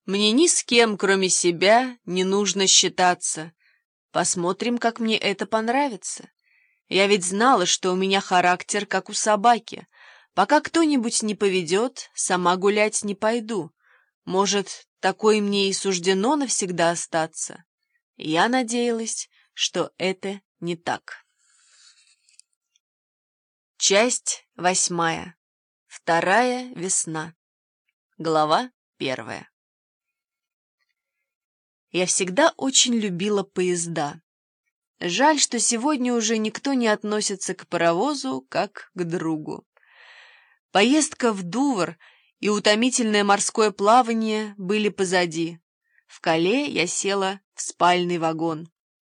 Мне ни с кем, кроме себя, не нужно считаться. Посмотрим, как мне это понравится. Я ведь знала, что у меня характер, как у собаки. Пока кто-нибудь не поведет, сама гулять не пойду. Может, такой мне и суждено навсегда остаться. Я надеялась, что это не так. Часть 8. Вторая весна. Глава 1. Я всегда очень любила поезда. Жаль, что сегодня уже никто не относится к паровозу как к другу. Поездка в Дувр и утомительное морское плавание были позади. В Кале я села в спальный вагон.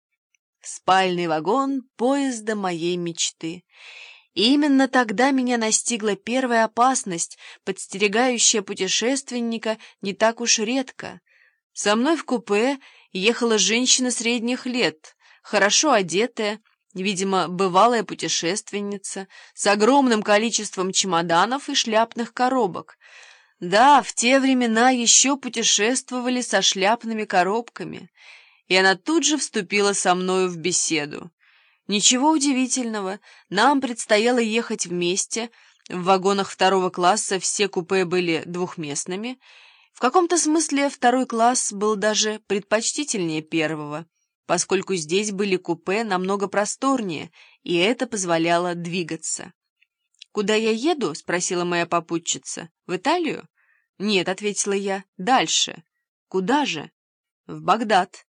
Спальный вагон поезда моей мечты. И именно тогда меня настигла первая опасность, подстерегающая путешественника не так уж редко. Со мной в купе ехала женщина средних лет, хорошо одетая, видимо, бывалая путешественница, с огромным количеством чемоданов и шляпных коробок. Да, в те времена еще путешествовали со шляпными коробками, и она тут же вступила со мною в беседу. Ничего удивительного, нам предстояло ехать вместе, в вагонах второго класса все купе были двухместными. В каком-то смысле второй класс был даже предпочтительнее первого, поскольку здесь были купе намного просторнее, и это позволяло двигаться. «Куда я еду?» — спросила моя попутчица. «В Италию?» «Нет», — ответила я, — «дальше». «Куда же?» «В Багдад».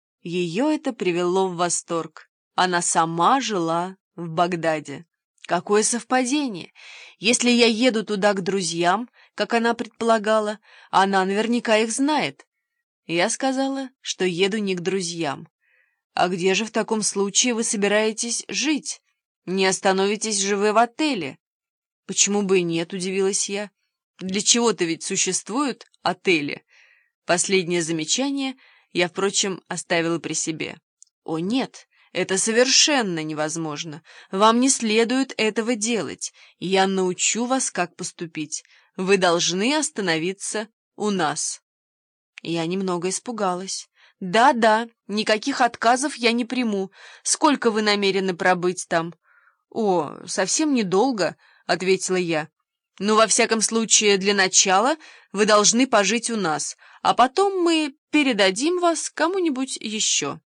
Ее это привело в восторг. Она сама жила в Багдаде. Какое совпадение! Если я еду туда к друзьям, как она предполагала, она наверняка их знает. Я сказала, что еду не к друзьям. А где же в таком случае вы собираетесь жить? Не остановитесь же вы в отеле? Почему бы и нет, удивилась я. Для чего-то ведь существуют отели. Последнее замечание я, впрочем, оставила при себе. О, нет! Это совершенно невозможно. Вам не следует этого делать. Я научу вас, как поступить. Вы должны остановиться у нас. Я немного испугалась. Да, никаких отказов я не приму. Сколько вы намерены пробыть там? О, совсем недолго, ответила я. Но во всяком случае, для начала вы должны пожить у нас, а потом мы передадим вас кому-нибудь еще.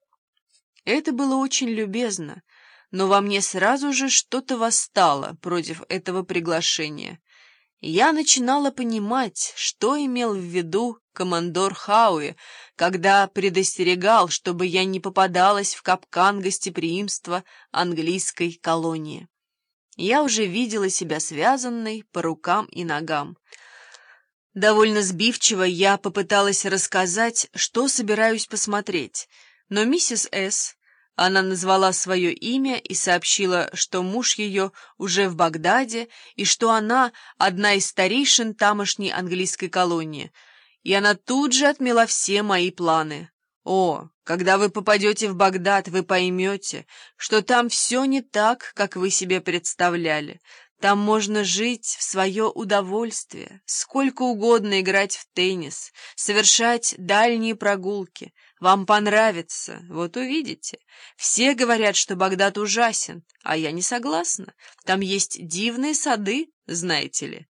Это было очень любезно, но во мне сразу же что-то восстало против этого приглашения. Я начинала понимать, что имел в виду командор Хауи, когда предостерегал, чтобы я не попадалась в капкан гостеприимства английской колонии. Я уже видела себя связанной по рукам и ногам. Довольно сбивчиво я попыталась рассказать, что собираюсь посмотреть, но миссис С., она назвала свое имя и сообщила, что муж ее уже в Багдаде и что она одна из старейшин тамошней английской колонии, и она тут же отмела все мои планы. О, когда вы попадете в Багдад, вы поймете, что там все не так, как вы себе представляли. Там можно жить в свое удовольствие, сколько угодно играть в теннис, совершать дальние прогулки. Вам понравится, вот увидите. Все говорят, что Багдад ужасен, а я не согласна. Там есть дивные сады, знаете ли.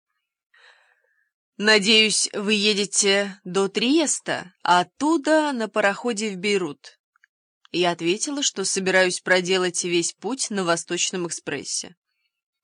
Надеюсь, вы едете до Триеста, а оттуда на пароходе в Бейрут. Я ответила, что собираюсь проделать весь путь на Восточном экспрессе.